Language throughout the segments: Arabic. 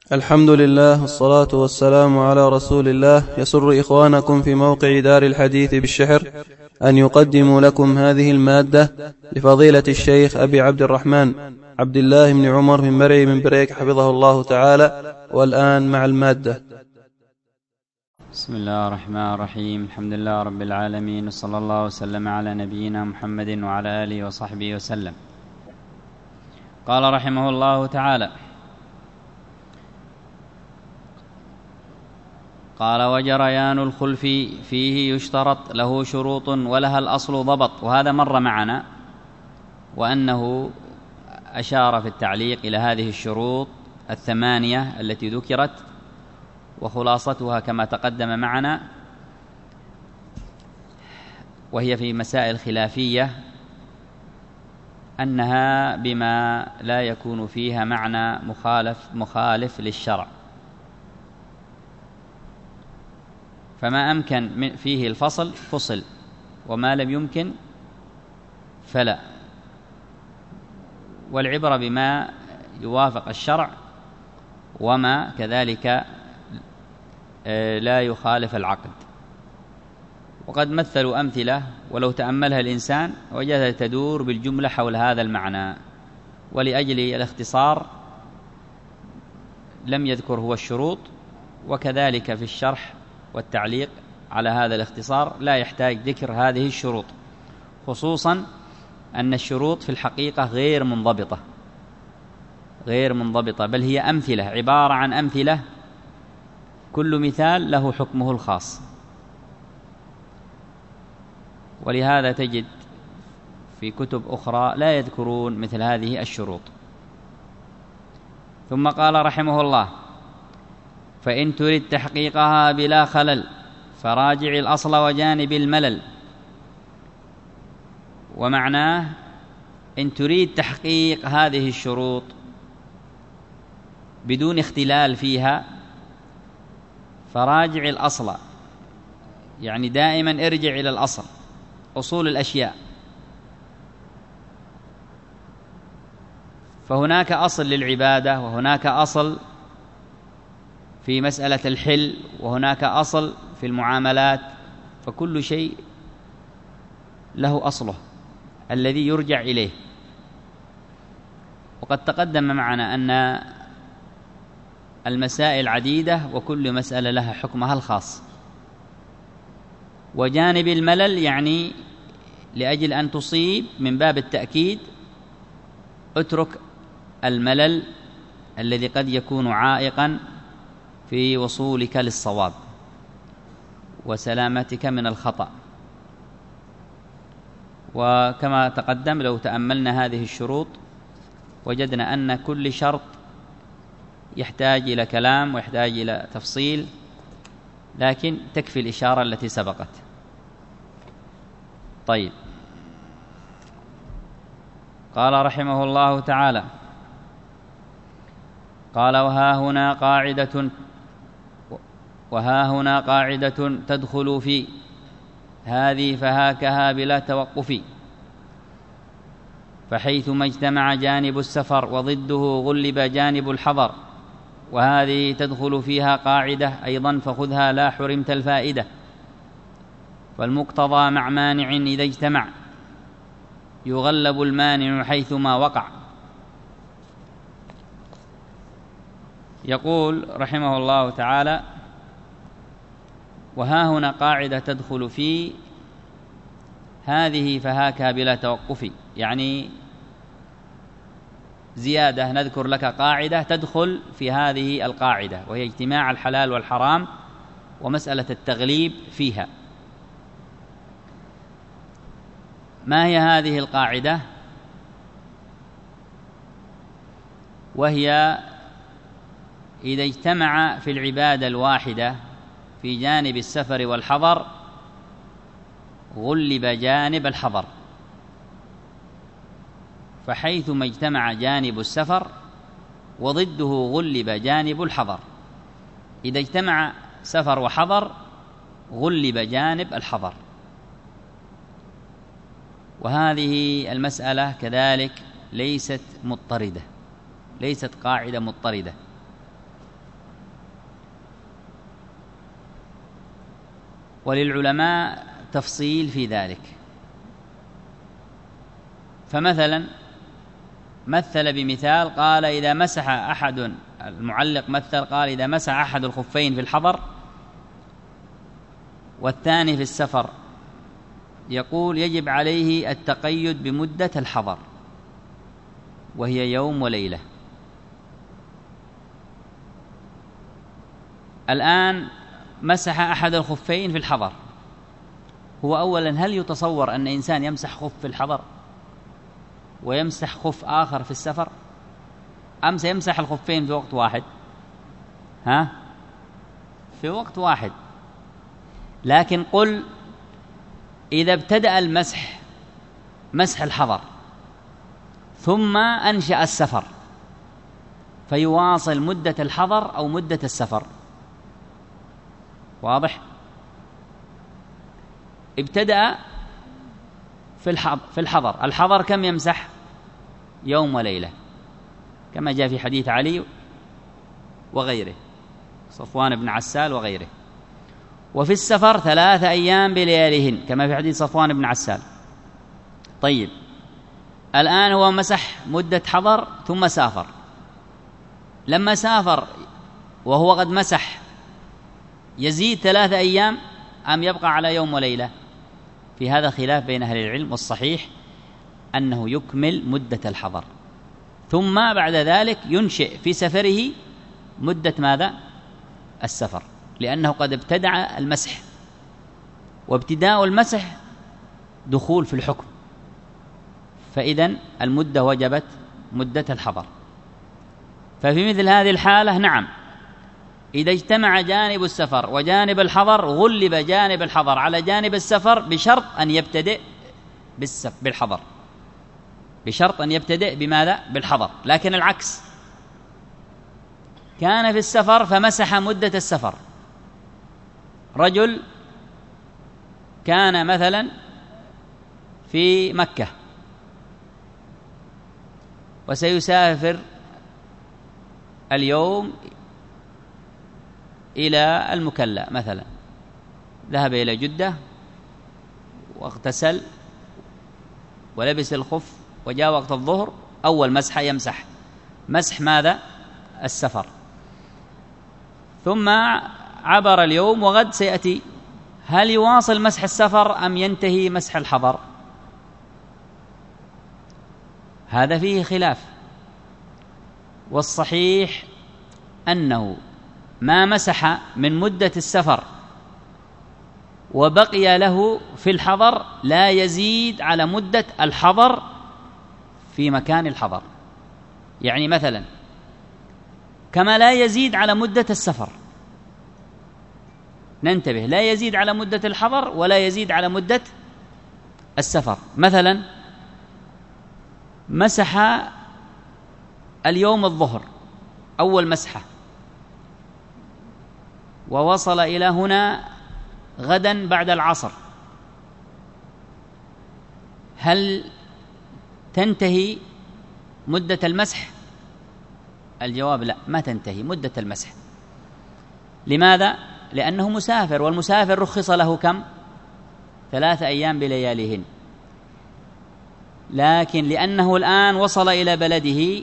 الحمد لله والصلاة والسلام على رسول الله. يسر إخوانكم في موقع دار الحديث بالشحر أن يقدموا لكم هذه المادة لفضيلة الشيخ أبي عبد الرحمن عبد الله بن عمر من مرعي من بريك حفظه الله تعالى. والآن مع المادة. بسم الله الرحمن الرحيم. الحمد لله رب العالمين، وصلى الله وسلم على نبينا محمد وعلى آله وصحبه وسلم. قال رحمه الله تعالى: قال: وجريان الخلف فيه يشترط له شروط ولها الأصل ضبط. وهذا مر معنا، وأنه أشار في التعليق إلى هذه الشروط الثمانية التي ذكرت، وخلاصتها كما تقدم معنا، وهي في مسائل خلافية، أنها بما لا يكون فيها معنى مخالف للشرع، فما أمكن فيه الفصل فصل، وما لم يمكن فلا. والعبرة بما يوافق الشرع، وما كذلك لا يخالف العقد. وقد مثلوا أمثلة ولو تأملها الإنسان وجدها تدور بالجملة حول هذا المعنى، ولأجل الاختصار لم يذكر هو الشروط، وكذلك في الشرح والتعليق على هذا الاختصار لا يحتاج ذكر هذه الشروط، خصوصا أن الشروط في الحقيقة غير منضبطة، بل هي أمثلة، عبارة عن أمثلة، كل مثال له حكمه الخاص. ولهذا تجد في كتب أخرى لا يذكرون مثل هذه الشروط. ثم قال رحمه الله: فإن تريد تحقيقها بلا خلل فراجع الأصل وجانب الملل. ومعناه إن تريد تحقيق هذه الشروط بدون اختلال فيها فراجع الأصل، يعني دائما ارجع إلى الأصل، أصول الأشياء. فهناك أصل للعبادة، وهناك أصل في مسألة الحل، وهناك أصل في المعاملات، فكل شيء له أصله الذي يرجع إليه. وقد تقدم معنا أن المسائل عديدة، وكل مسألة لها حكمها الخاص. وجانب الملل يعني لأجل أن تصيب من باب التأكيد اترك الملل الذي قد يكون عائقا في وصولك للصواب وسلامتك من الخطأ. وكما تقدم لو تأملنا هذه الشروط وجدنا أن كل شرط يحتاج إلى كلام ويحتاج إلى تفصيل، لكن تكفي الإشارة التي سبقت. طيب، قال رحمه الله تعالى: قال: وها هنا قاعدة تدخل في هذه فهاكها بلا توقف، فحيثما اجتمع جانب السفر وضده غلب جانب الحضر، وهذه تدخل فيها قاعدة أيضا فخذها لا حرمت الفائدة. فالمقتضى مع مانع إذا اجتمع يغلب المانع حيثما وقع. يقول رحمه الله تعالى: وها هنا قاعدة تدخل في هذه فهاكها بلا توقف، يعني زيادة، نذكر لك قاعدة تدخل في هذه القاعدة، وهي اجتماع الحلال والحرام ومسألة التغليب فيها. ما هي هذه القاعدة؟ وهي إذا اجتمع في العبادة الواحدة في جانب السفر والحضر غلب جانب الحضر. فحيثما اجتمع جانب السفر وضده غلب جانب الحضر. إذا اجتمع سفر وحضر غلب جانب الحضر. وهذه المسألة كذلك ليست قاعدة مضطردة، وللعلماء تفصيل في ذلك. فمثلا مثل بمثال قال إذا مسح أحد، المعلق مثل قال إذا مسح أحد الخفين في الحضر والثاني في السفر، يقول يجب عليه التقيد بمدة الحضر وهي يوم وليلة. الآن مسح أحد الخفين في الحضر، هو أولا هل يتصور أن إنسان يمسح خف في الحضر ويمسح خف آخر في السفر، أم سيمسح الخفين في وقت واحد؟ في وقت واحد. لكن قل إذا ابتدأ المسح مسح الحضر ثم أنشأ السفر، فيواصل مدة الحضر أو مدة السفر. واضح؟ ابتدأ في الحضر، الحضر كم يمسح؟ يوم وليلة، كما جاء في حديث علي وغيره، صفوان بن عسال وغيره. وفي السفر 3 أيام بلياليهن، كما في حديث صفوان بن عسال. طيب، الآن هو مسح مدة حضر ثم سافر. لما سافر وهو قد مسح، يزيد 3 أيام أم يبقى على يوم وليلة؟ في هذا خلاف بين أهل العلم، والصحيح أنه يكمل مدة الحضر، ثم بعد ذلك ينشئ في سفره مدة ماذا؟ السفر، لأنه قد ابتدع المسح، وابتداء المسح دخول في الحكم، فإذن المدة وجبت مدة الحضر. ففي مثل هذه الحالة نعم، إذا اجتمع جانب السفر وجانب الحضر غلب جانب الحضر على جانب السفر بشرط أن يبتدئ بالحضر، بشرط أن يبتدئ بماذا؟ بالحضر. لكن العكس، كان في السفر فمسح مدة السفر، رجل كان مثلا في مكة وسيسافر اليوم إلى المكلا مثلا، ذهب إلى جدة واغتسل ولبس الخف وجاء وقت الظهر، أول مسحة يمسح مسح ماذا؟ السفر. ثم عبر اليوم وغد سيأتي، هل يواصل مسح السفر أم ينتهي مسح الحضر؟ هذا فيه خلاف، والصحيح أنه ما مسح من مدة السفر وبقي له في الحضر لا يزيد على مدة الحضر في مكان الحضر. يعني مثلا كما لا يزيد على مدة السفر، ننتبه، لا يزيد على مدة الحضر ولا يزيد على مدة السفر. مثلا مسح اليوم الظهر أول مسحة، ووصل إلى هنا غدا بعد العصر، هل تنتهي مدة المسح؟ الجواب لا، ما تنتهي مدة المسح. لماذا؟ لأنه مسافر، والمسافر رخص له كم؟ 3 أيام بلياليهن. لكن لأنه الآن وصل إلى بلده،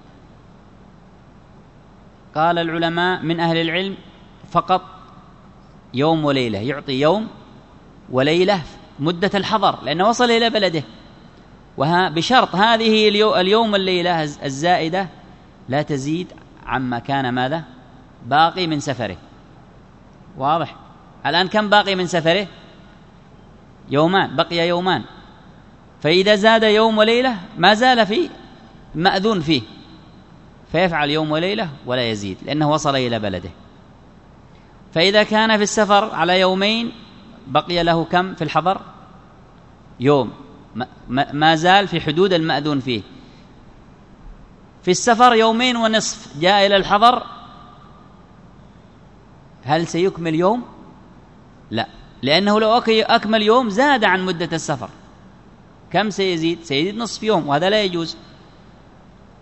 قال العلماء من أهل العلم فقط يوم وليلة، يعطي يوم وليلة مدة الحضر لأنه وصل إلى بلده، بشرط هذه اليوم والليلة الزائدة لا تزيد عما كان ماذا؟ باقي من سفره. واضح؟ الآن كم باقي من سفره؟ يومان، بقي يومان، فإذا زاد يوم وليلة ما زال في مأذون فيه، فيفعل يوم وليلة ولا يزيد لأنه وصل إلى بلده. فإذا كان في السفر على يومين بقي له كم في الحضر؟ يوم، ما زال في حدود المأذون فيه. في السفر 2.5 يوم جاء إلى الحضر، هل سيكمل يوم؟ لا، لأنه لو أكمل يوم زاد عن مدة السفر. كم سيزيد؟ سيزيد نصف يوم، وهذا لا يجوز.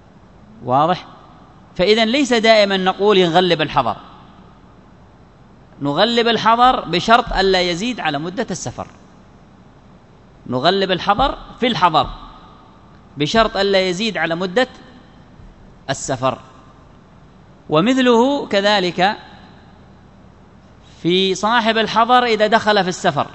واضح؟ فإذن ليس دائما نقول ينغلب الحضر، نغلب الحضر بشرط ألا يزيد على مدة السفر. نغلب الحضر في الحضر بشرط ألا يزيد على مدة السفر. ومثله كذلك في صاحب الحضر إذا دخل في السفر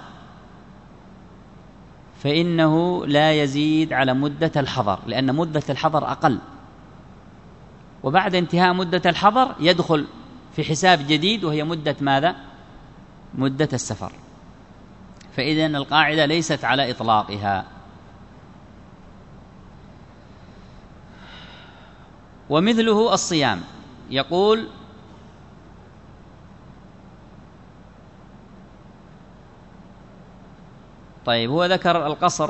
فإنه لا يزيد على مدة الحضر، لأن مدة الحضر أقل، وبعد انتهاء مدة الحضر يدخل في حساب جديد وهي مدة ماذا؟ مدة السفر. فإذن القاعدة ليست على إطلاقها. ومثله الصيام، يقول طيب هو ذكر القصر،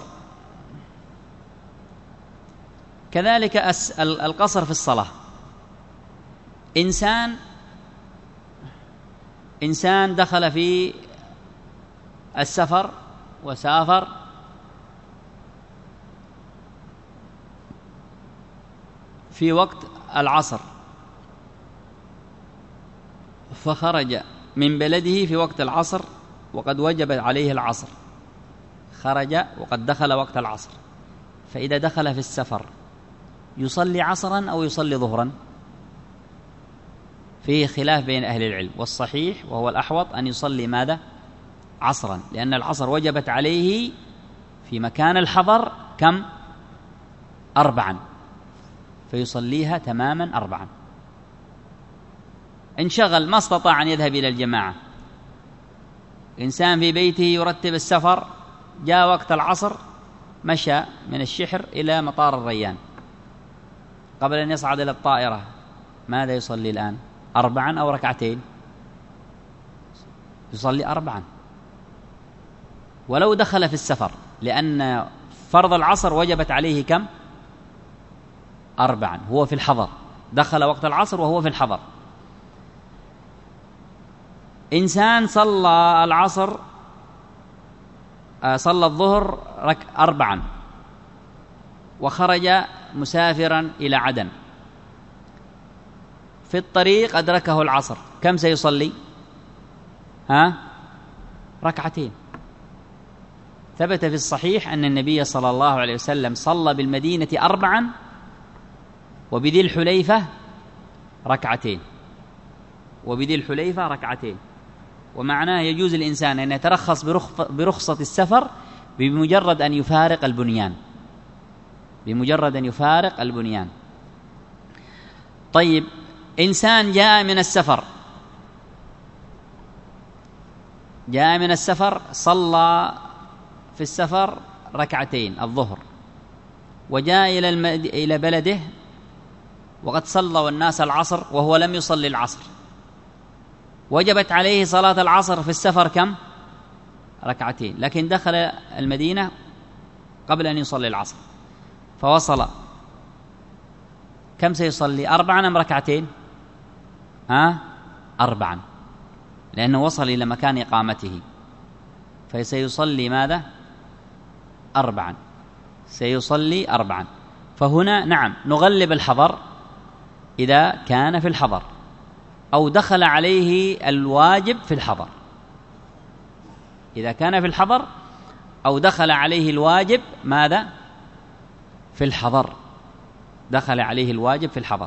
كذلك القصر في الصلاة. إنسان دخل في السفر وسافر في وقت العصر، فخرج من بلده في وقت العصر وقد وجب عليه العصر، خرج وقد دخل وقت العصر، فإذا دخل في السفر يصلي عصرا أو يصلي ظهرا؟ فيه خلاف بين أهل العلم، والصحيح وهو الأحوط أن يصلي ماذا؟ عصرا، لأن العصر وجبت عليه في مكان الحضر كم؟ 4، فيصليها تماما 4. انشغل ما استطاع أن يذهب إلى الجماعة، إنسان في بيته يرتب السفر، جاء وقت العصر مشى من الشحر إلى مطار الريان قبل أن يصعد إلى الطائرة، ماذا يصلي الآن؟ 4 أو 2؟ يصلي 4 ولو دخل في السفر، لأن فرض العصر وجبت عليه كم؟ 4، هو في الحضر، دخل وقت العصر وهو في الحضر. إنسان صلى العصر صلى الظهر 4 وخرج مسافرا إلى عدن، في الطريق أدركه العصر، كم سيصلي؟ 2. ثبت في الصحيح أن النبي صلى الله عليه وسلم صلى بالمدينة 4 وبذي الحليفة 2، وبذي الحليفة 2. ومعناه يجوز الإنسان أن يترخص برخصة السفر بمجرد أن يفارق البنيان، بمجرد أن يفارق البنيان. طيب إنسان جاء من السفر صلى في السفر 2 الظهر، وجاء إلى بلده وقد صلى الناس العصر وهو لم يصلي العصر، وجبت عليه صلاة العصر في السفر كم؟ 2، لكن دخل المدينة قبل أن يصلي العصر فوصل، كم سيصلي؟ 4 أم 2؟ 4، لأنه وصل إلى مكان إقامته، فسيصلي ماذا؟ 4، سيصلي 4. فهنا نعم نغلب الحضر إذا كان في الحضر أو دخل عليه الواجب في الحضر، إذا كان في الحضر أو دخل عليه الواجب ماذا؟ في الحضر، دخل عليه الواجب في الحضر.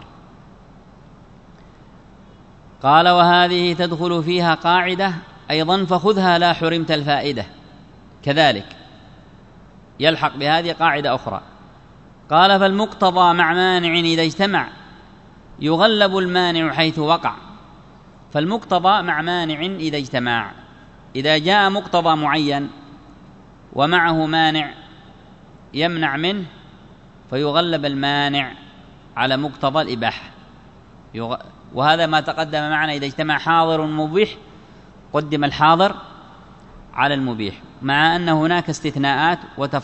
قال وهذه تدخل فيها قاعدة أيضا فخذها لا حرمت الفائدة، كذلك يلحق بهذه قاعدة أخرى. قال فالمقتضى مع مانع إذا اجتمع يغلب المانع حيث وقع. فالمقتضى مع مانع إذا اجتمع، إذا جاء مقتضى معين ومعه مانع يمنع منه فيغلب المانع على مقتضى الإباحة، وهذا ما تقدم معنا. إذا اجتمع حاضر مبيح قدم الحاضر على المبيح، مع أن هناك استثناءات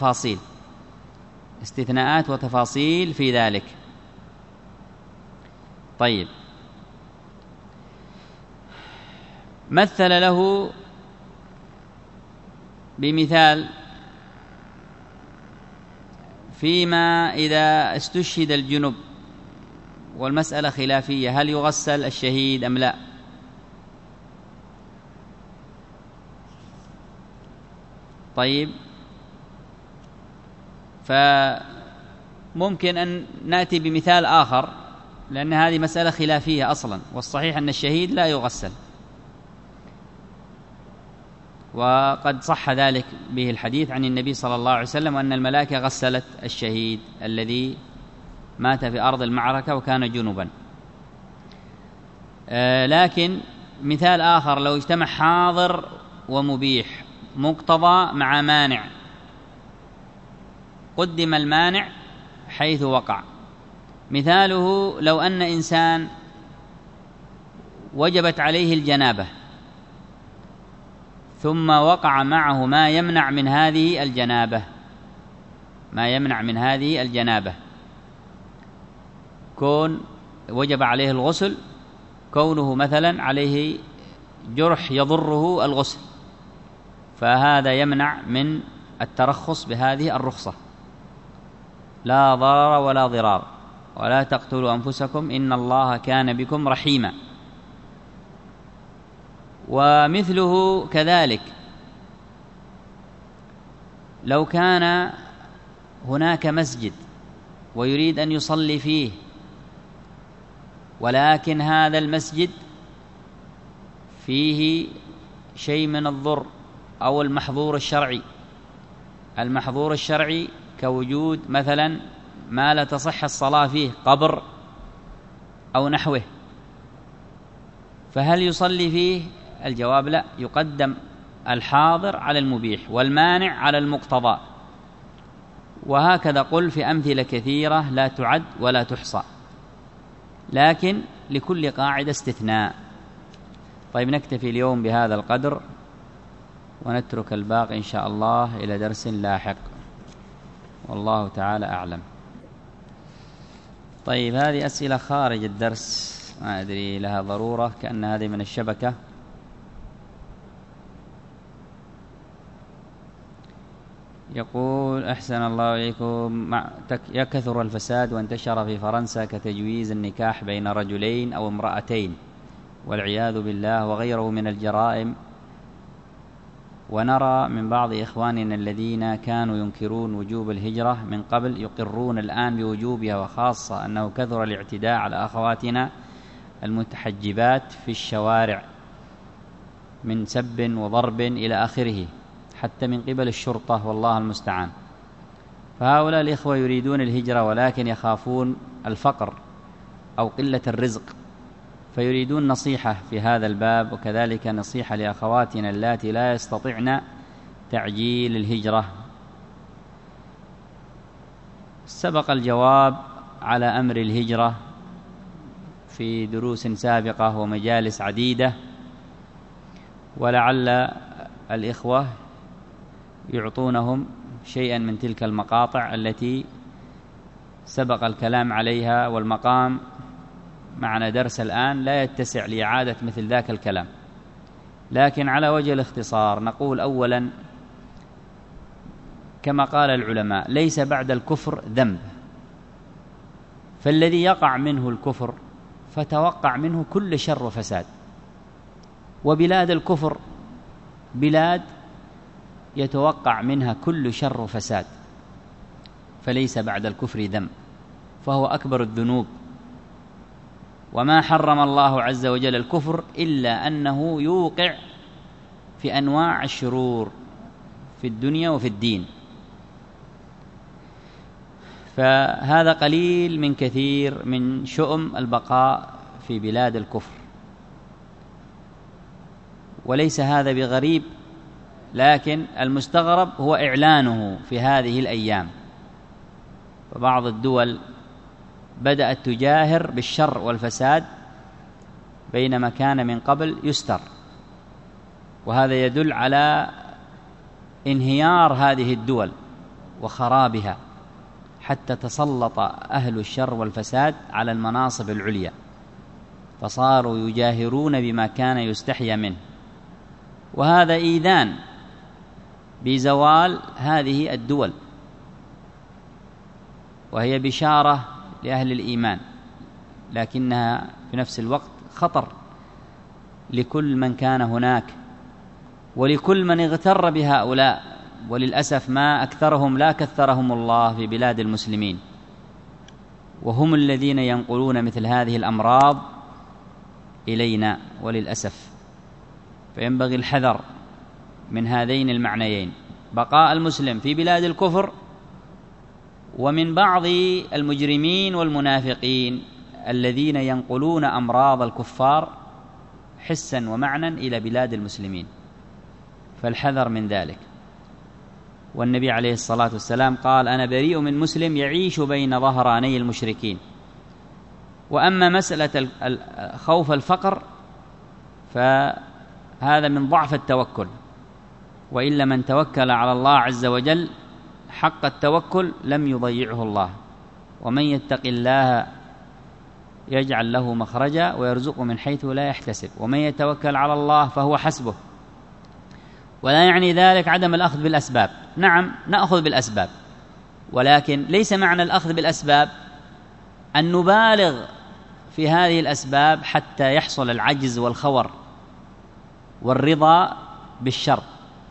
وتفاصيل في ذلك. طيب مثل له بمثال فيما إذا استشهد الجنب، والمسألة خلافية، هل يغسل الشهيد أم لا؟ طيب، فممكن أن نأتي بمثال آخر، لأن هذه مسألة خلافية أصلا، والصحيح أن الشهيد لا يغسل، وقد صح ذلك به الحديث عن النبي صلى الله عليه وسلم أن الملائكة غسلت الشهيد الذي مات في أرض المعركة وكان جنبا. لكن مثال آخر، لو اجتمع حاضر ومبيح، مقتضى مع مانع، قدم المانع حيث وقع. مثاله لو أن إنسان وجبت عليه الجنابة ثم وقع معه ما يمنع من هذه الجنابة، كون وجب عليه الغسل، كونه مثلا عليه جرح يضره الغسل، فهذا يمنع من الترخص بهذه الرخصة. لا ضرر ولا ضرار، ولا تقتلوا أنفسكم إن الله كان بكم رحيما. ومثله كذلك لو كان هناك مسجد ويريد أن يصلي فيه، ولكن هذا المسجد فيه شيء من الضر أو المحظور الشرعي كوجود مثلا ما لا تصح الصلاة فيه، قبر أو نحوه، فهل يصلي فيه؟ الجواب لا، يقدم الحاضر على المبيح والمانع على المقتضى. وهكذا قل في أمثلة كثيرة لا تعد ولا تحصى، لكن لكل قاعدة استثناء. طيب، نكتفي اليوم بهذا القدر، ونترك الباقي إن شاء الله إلى درس لاحق، والله تعالى أعلم. طيب، هذه أسئلة خارج الدرس، ما أدري لها ضرورة، كأن هذه من الشبكة. يقول: أحسن الله إليكم، يكثر الفساد وانتشر في فرنسا كتجويز النكاح بين رجلين أو امرأتين والعياذ بالله وغيره من الجرائم، ونرى من بعض إخواننا الذين كانوا ينكرون وجوب الهجرة من قبل يقرون الآن بوجوبها، وخاصة أنه كثر الاعتداء على أخواتنا المتحجبات في الشوارع من سب وضرب إلى آخره، حتى من قبل الشرطة، والله المستعان. فهؤلاء الإخوة يريدون الهجرة ولكن يخافون الفقر أو قلة الرزق، فيريدون نصيحة في هذا الباب، وكذلك نصيحة لأخواتنا اللاتي لا يستطعن تعجيل الهجرة. سبق الجواب على أمر الهجرة في دروس سابقة ومجالس عديدة، ولعل الإخوة يعطونهم شيئا من تلك المقاطع التي سبق الكلام عليها، والمقام معنا درس الآن لا يتسع لإعادة مثل ذاك الكلام. لكن على وجه الاختصار نقول أولا، كما قال العلماء: ليس بعد الكفر ذنب، فالذي يقع منه الكفر فتوقع منه كل شر وفساد، وبلاد الكفر بلاد يتوقع منها كل شر وفساد، فليس بعد الكفر ذنب، فهو أكبر الذنوب. وما حرم الله عز وجل الكفر إلا أنه يوقع في أنواع الشرور في الدنيا وفي الدين، فهذا قليل من كثير من شؤم البقاء في بلاد الكفر، وليس هذا بغريب، لكن المستغرب هو إعلانه في هذه الأيام. فبعض الدول بدأت تجاهر بالشر والفساد بينما كان من قبل يستر، وهذا يدل على انهيار هذه الدول وخرابها، حتى تسلط أهل الشر والفساد على المناصب العليا، فصاروا يجاهرون بما كان يستحيا منه، وهذا إيذان بزوال هذه الدول، وهي بشارة لأهل الإيمان، لكنها في نفس الوقت خطر لكل من كان هناك ولكل من اغتر بهؤلاء وللأسف ما أكثرهم لا كثرهم الله في بلاد المسلمين، وهم الذين ينقلون مثل هذه الأمراض إلينا وللأسف. فينبغي الحذر من هذين المعنيين: بقاء المسلم في بلاد الكفر، ومن بعض المجرمين والمنافقين الذين ينقلون أمراض الكفار حسا ومعنى إلى بلاد المسلمين، فالحذر من ذلك. والنبي عليه الصلاة والسلام قال: أنا بريء من مسلم يعيش بين ظهراني المشركين. وأما مسألة خوف الفقر فهذا من ضعف التوكل، وإلا من توكل على الله عز وجل حق التوكل لم يضيعه الله. ومن يتق الله يجعل له مخرجا ويرزقه من حيث لا يحتسب، ومن يتوكل على الله فهو حسبه. ولا يعني ذلك عدم الأخذ بالأسباب، نعم نأخذ بالأسباب، ولكن ليس معنى الأخذ بالأسباب أن نبالغ في هذه الأسباب حتى يحصل العجز والخور والرضا بالشر.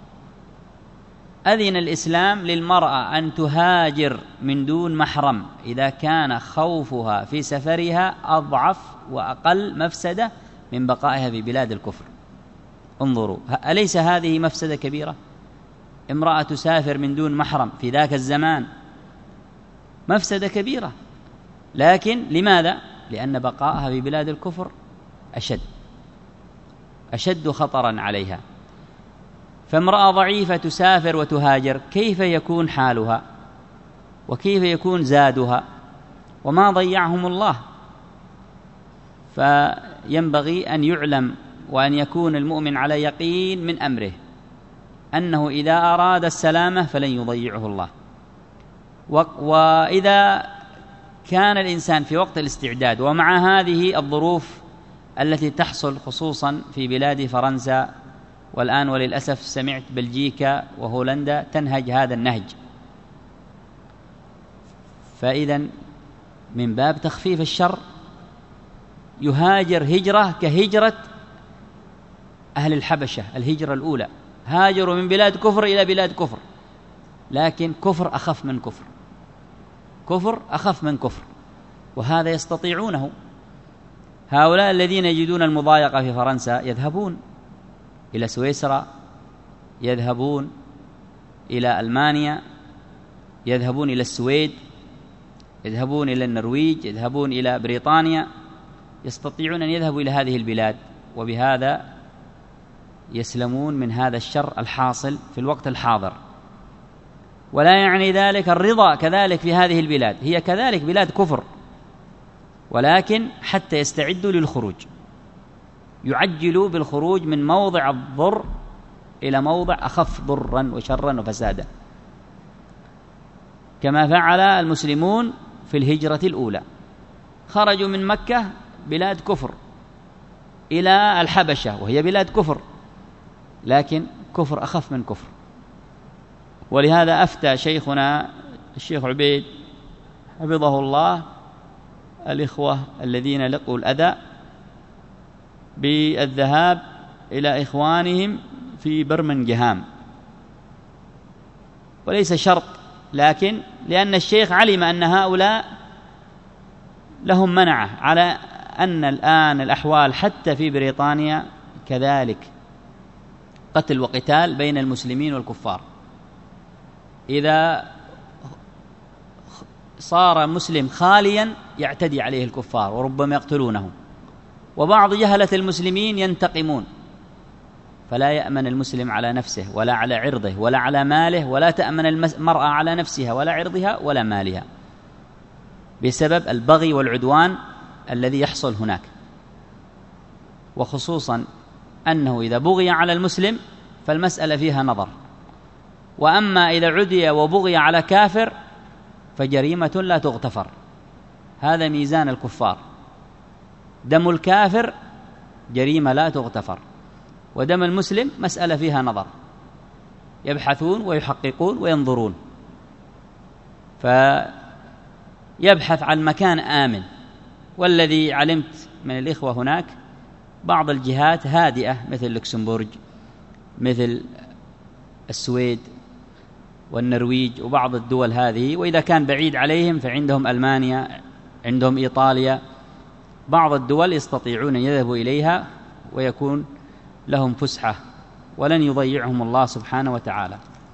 أذن الإسلام للمرأة أن تهاجر من دون محرم إذا كان خوفها في سفرها أضعف وأقل مفسدة من بقائها في بلاد الكفر. انظروا، أليس هذه مفسدة كبيرة؟ امرأة تسافر من دون محرم في ذاك الزمان مفسدة كبيرة، لكن لماذا؟ لأن بقائها في بلاد الكفر أشد خطرا عليها. فامرأة ضعيفة تسافر وتهاجر، كيف يكون حالها وكيف يكون زادها؟ وما ضيعهم الله. فينبغي أن يعلم وأن يكون المؤمن على يقين من أمره أنه إذا أراد السلامة فلن يضيعه الله. وإذا كان الإنسان في وقت الاستعداد ومع هذه الظروف التي تحصل خصوصا في بلاد فرنسا، والآن وللأسف سمعت بلجيكا وهولندا تنهج هذا النهج، فإذا من باب تخفيف الشر يهاجر هجرة كهجرة أهل الحبشة، الهجرة الأولى هاجروا من بلاد كفر إلى بلاد كفر، لكن كفر أخف من كفر، كفر أخف من كفر، وهذا يستطيعونه. هؤلاء الذين يجدون المضايقة في فرنسا يذهبون إلى سويسرا، يذهبون إلى ألمانيا، يذهبون إلى السويد، يذهبون إلى النرويج، يذهبون إلى بريطانيا، يستطيعون أن يذهبوا إلى هذه البلاد، وبهذا يسلمون من هذا الشر الحاصل في الوقت الحاضر. ولا يعني ذلك الرضا كذلك في هذه البلاد، هي كذلك بلاد كفر، ولكن حتى يستعدوا للخروج يعجلوا بالخروج من موضع الضر إلى موضع أخف ضرا وشرا وفسادا، كما فعل المسلمون في الهجرة الأولى. خرجوا من مكة بلاد كفر إلى الحبشة وهي بلاد كفر، لكن كفر أخف من كفر. ولهذا أفتى شيخنا الشيخ عبيد حفظه الله الإخوة الذين لقوا الأذى بالذهاب إلى إخوانهم في برمنغهام، وليس شرط، لكن لأن الشيخ علم أن هؤلاء لهم منعة على أن الآن الأحوال حتى في بريطانيا كذلك قتل وقتال بين المسلمين والكفار. إذا صار مسلم خاليا يعتدي عليه الكفار وربما يقتلونه، وبعض جهلة المسلمين ينتقمون، فلا يأمن المسلم على نفسه ولا على عرضه ولا على ماله، ولا تأمن المرأة على نفسها ولا عرضها ولا مالها بسبب البغي والعدوان الذي يحصل هناك. وخصوصا أنه إذا بغي على المسلم فالمسألة فيها نظر، وأما إذا عدي وبغي على كافر فجريمة لا تغتفر. هذا ميزان الكفار، دم الكافر جريمة لا تغتفر، ودم المسلم مسألة فيها نظر، يبحثون ويحققون وينظرون، فيبحث عن مكان آمن. والذي علمت من الإخوة هناك بعض الجهات هادئة مثل لوكسمبورغ، مثل السويد، والنرويج وبعض الدول هذه، وإذا كان بعيد عليهم فعندهم ألمانيا، عندهم إيطاليا، بعض الدول يستطيعون أن يذهبوا إليها ويكون لهم فسحة ولن يضيعهم الله سبحانه وتعالى.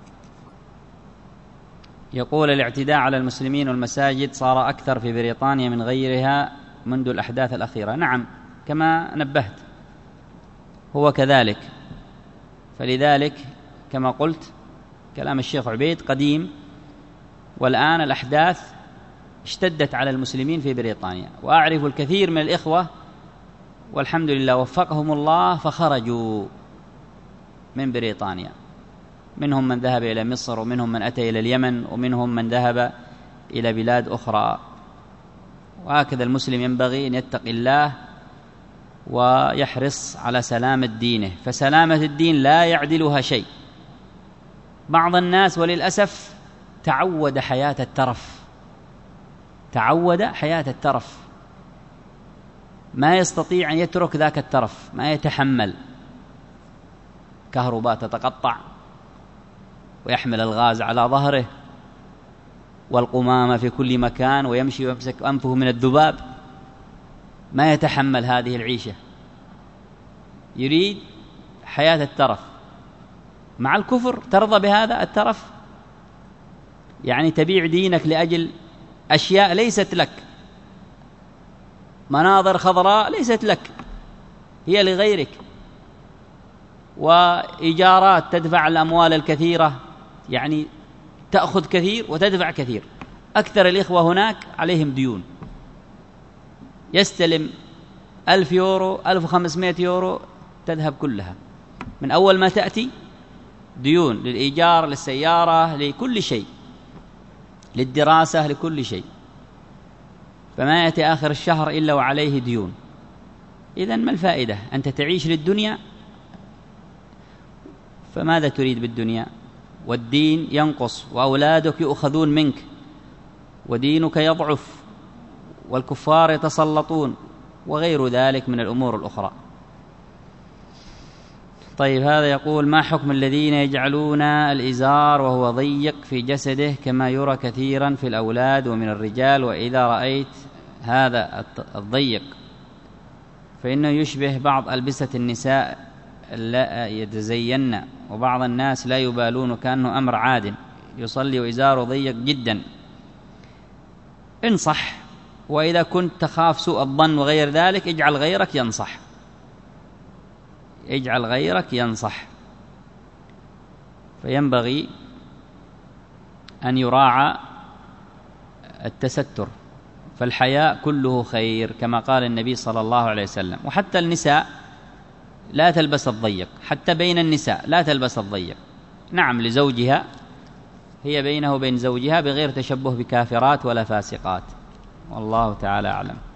يقول الاعتداء على المسلمين والمساجد صار أكثر في بريطانيا من غيرها منذ الأحداث الأخيرة. نعم كما نبهت هو كذلك، فلذلك كما قلت كلام الشيخ عبيد قديم، والآن الأحداث اشتدت على المسلمين في بريطانيا، وأعرف الكثير من الإخوة والحمد لله وفقهم الله فخرجوا من بريطانيا، منهم من ذهب إلى مصر، ومنهم من أتى إلى اليمن، ومنهم من ذهب إلى بلاد أخرى. وهكذا المسلم ينبغي أن يتقي الله ويحرص على سلامة دينه، فسلامة الدين لا يعدلها شيء. بعض الناس وللأسف تعود حياة الترف، ما يستطيع أن يترك ذاك الترف، ما يتحمل. كهرباء تتقطع ويحمل الغاز على ظهره، والقمامة في كل مكان، ويمشي ويمسك أنفه من الذباب، ما يتحمل هذه العيشة، يريد حياة الترف. مع الكفر ترضى بهذا الترف؟ يعني تبيع دينك لأجل أشياء ليست لك، مناظر خضراء ليست لك، هي لغيرك، وإيجارات تدفع الأموال الكثيرة، يعني تأخذ كثير وتدفع كثير. أكثر الإخوة هناك عليهم ديون، يستلم 1000 يورو 1500 يورو تذهب كلها من أول ما تأتي، ديون للإيجار، للسيارة، لكل شيء، للدراسة، لكل شيء، فما يأتي آخر الشهر إلا وعليه ديون. إذن ما الفائدة؟ أنت تعيش للدنيا، فماذا تريد بالدنيا؟ والدين ينقص، وأولادك يؤخذون منك، ودينك يضعف، والكفار يتسلطون، وغير ذلك من الأمور الأخرى. طيب، هذا يقول: ما حكم الذين يجعلون الإزار وهو ضيق في جسده كما يرى كثيرا في الأولاد ومن الرجال، وإذا رأيت هذا الضيق فإنه يشبه بعض ألبسة النساء لا يتزين، وبعض الناس لا يبالون كأنه أمر عاد، يصلي وإزاره ضيق جدا. انصح، وإذا كنت تخاف سوء الظن وغير ذلك اجعل غيرك ينصح، فينبغي أن يراعى التستر، فالحياء كله خير كما قال النبي صلى الله عليه وسلم. وحتى النساء لا تلبس الضيق، حتى بين النساء لا تلبس الضيق، نعم لزوجها، هي بينه وبين زوجها بغير تشبه بكافرات ولا فاسقات، والله تعالى أعلم.